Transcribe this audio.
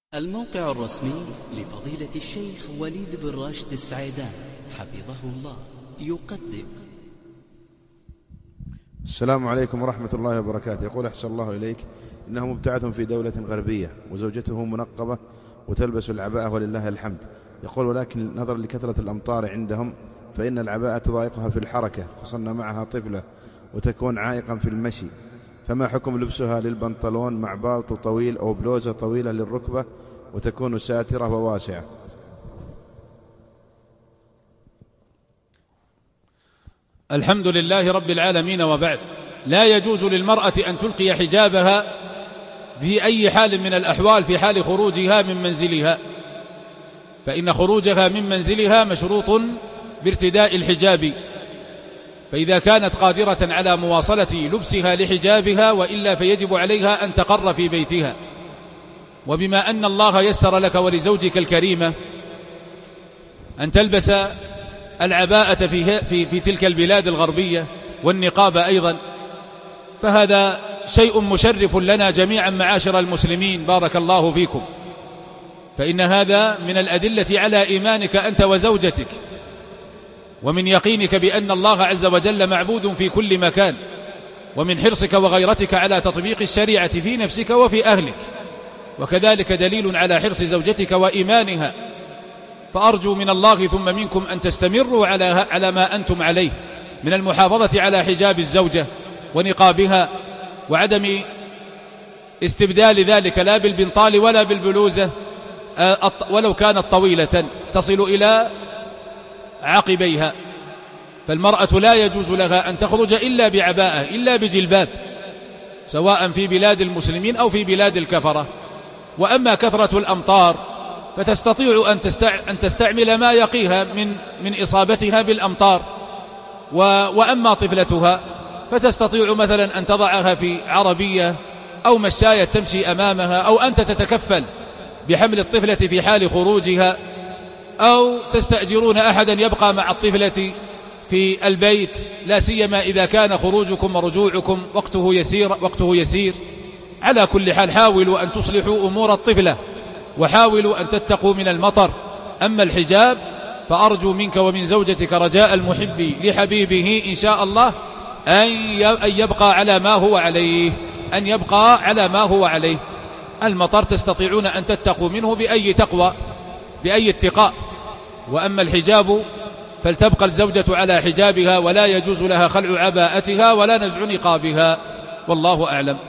الموقع الرسمي لفضيلة الشيخ وليد بن راشد السعيدان حفظه الله يقدم. السلام عليكم ورحمة الله وبركاته. يقول أحسن الله إليك، إنه مبتعث في دولة غربية وزوجته منقبة وتلبس العباءة ولله الحمد. يقول ولكن نظرا لكثرة الأمطار عندهم فإن العباءة تضايقها في الحركة، خصوصا معها طفلة وتكون عائقا في المشي، فما حكم لبسها للبنطلون مع بالطو طويل أو بلوزة طويلة للركبة وتكون ساترة وواسعة؟ الحمد لله رب العالمين، وبعد. لا يجوز للمرأة أن تلقي حجابها في أي حال من الأحوال في حال خروجها من منزلها، فإن خروجها من منزلها مشروط بارتداء الحجاب، فإذا كانت قادرة على مواصلة لبسها لحجابها وإلا فيجب عليها أن تقر في بيتها. وبما أن الله يسر لك ولزوجك الكريمة أن تلبس العباءة في تلك البلاد الغربية والنقاب أيضا، فهذا شيء مشرف لنا جميعا معاشر المسلمين، بارك الله فيكم، فإن هذا من الأدلة على إيمانك أنت وزوجتك، ومن يقينك بأن الله عز وجل معبود في كل مكان، ومن حرصك وغيرتك على تطبيق الشريعة في نفسك وفي أهلك، وكذلك دليل على حرص زوجتك وإيمانها. فأرجو من الله ثم منكم أن تستمروا على ما أنتم عليه من المحافظة على حجاب الزوجة ونقابها، وعدم استبدال ذلك لا بالبنطال ولا بالبلوزة ولو كانت طويلة تصل إلى عقبيها. فالمرأة لا يجوز لها أن تخرج إلا بعباءة، إلا بجلباب، سواء في بلاد المسلمين أو في بلاد الكفرة. وأما كثرة الأمطار فتستطيع أن تستعمل ما يقيها من إصابتها بالأمطار. وأما طفلتها فتستطيع مثلا أن تضعها في عربية أو مشاية تمشي أمامها، أو أنت تتكفل بحمل الطفلة في حال خروجها، أو تستأجرون أحدا يبقى مع الطفلة في البيت، لا سيما إذا كان خروجكم ورجوعكم وقته يسير. على كل حال حاولوا أن تصلحوا أمور الطفلة، وحاولوا أن تتقوا من المطر. أما الحجاب فأرجو منك ومن زوجتك رجاء المحب لحبيبه إن شاء الله أن يبقى على ما هو عليه. المطر تستطيعون أن تتقوا منه بأي اتقاء. وأما الحجاب فلتبقى الزوجة على حجابها، ولا يجوز لها خلع عباءتها ولا نزع نقابها، والله أعلم.